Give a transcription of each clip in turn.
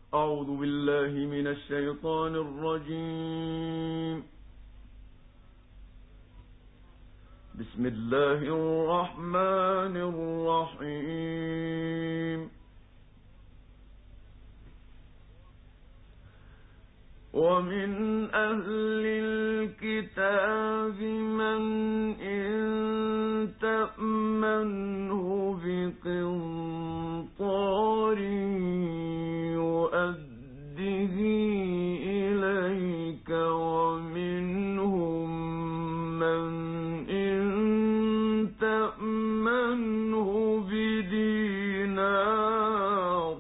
أعوذ بالله من الشيطان الرجيم. بسم الله الرحمن الرحيم. ومن أهل الكتاب من إن تأمنه بقنطار يؤده إليك ومنهم من إن تأمنه بدينار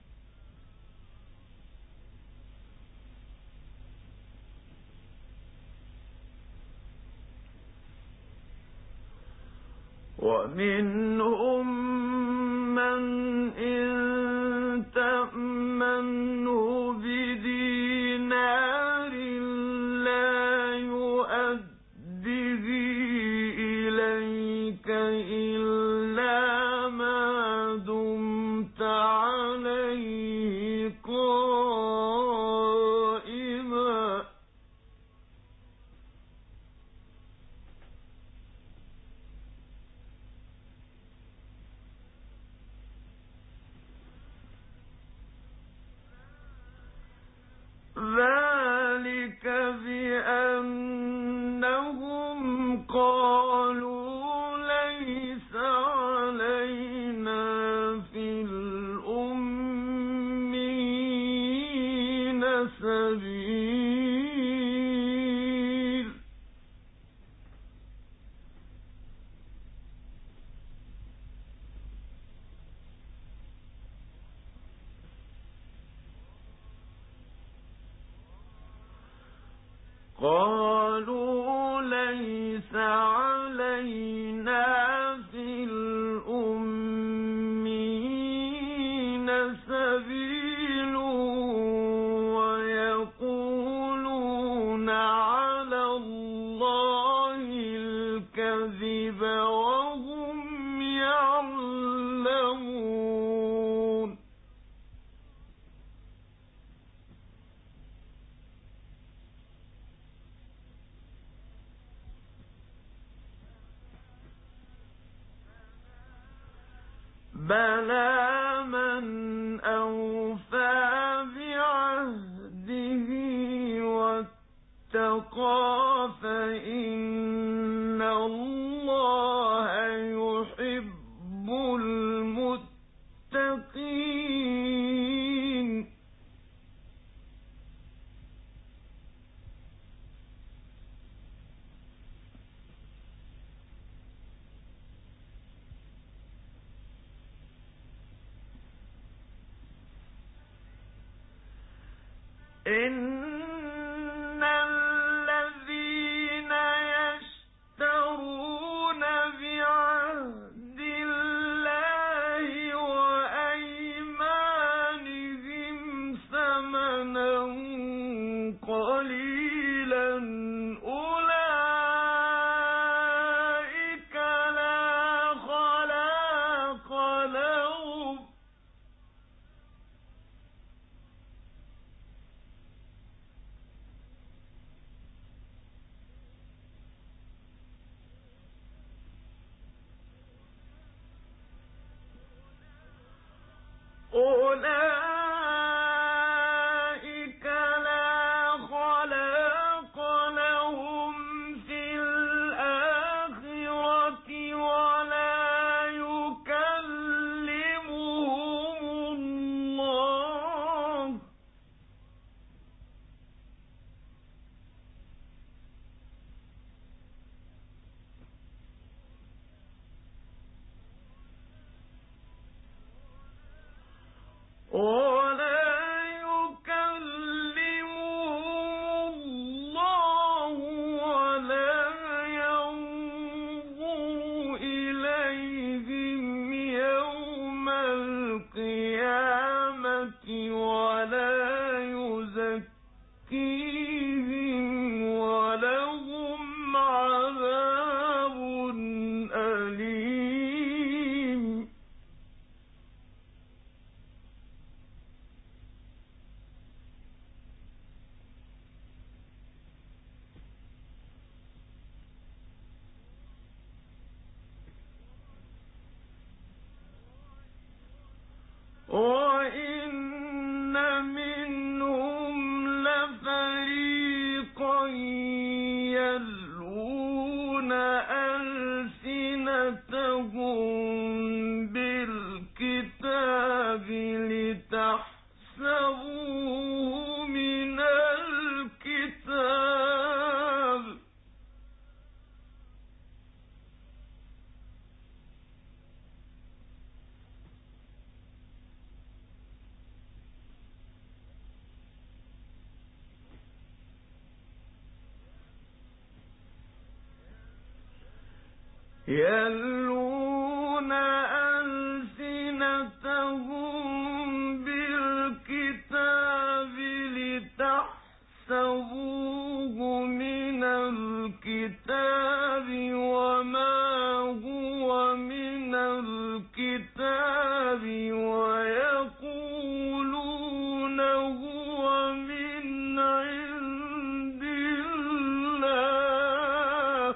ومنهم من إن تأمنه بدينار لا يؤده إليك إلا ما دمت عليه قائما ذلك بأنهم قالوا ليس علينا في الأميين سبيل قالوا ليس علينا في الأميين سبيل ويقولون على الله الكذب وهم يعلمون بلى من أوفى بعهده واتقى فإن الله يحب المتقين تحسبوه من الكتاب يلوون ألسنتهم بالكتاب لتحسبوه من الكتاب وما هو من الكتاب ويقولون هو من عند الله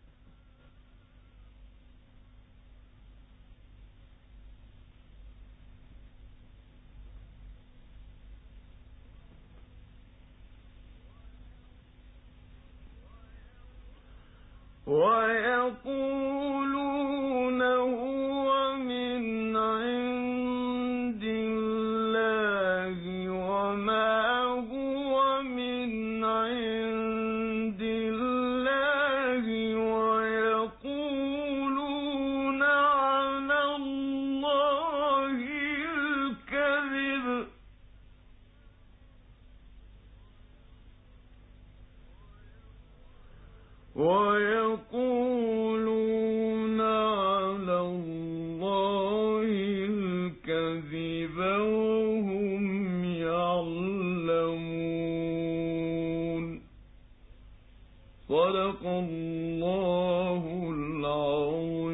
ويقولون هو من عند الله وما هو من عند الله ويقولون على الله الكذب ويقولون على الله الكذب وهم يعلمون. صدق الله العظيم.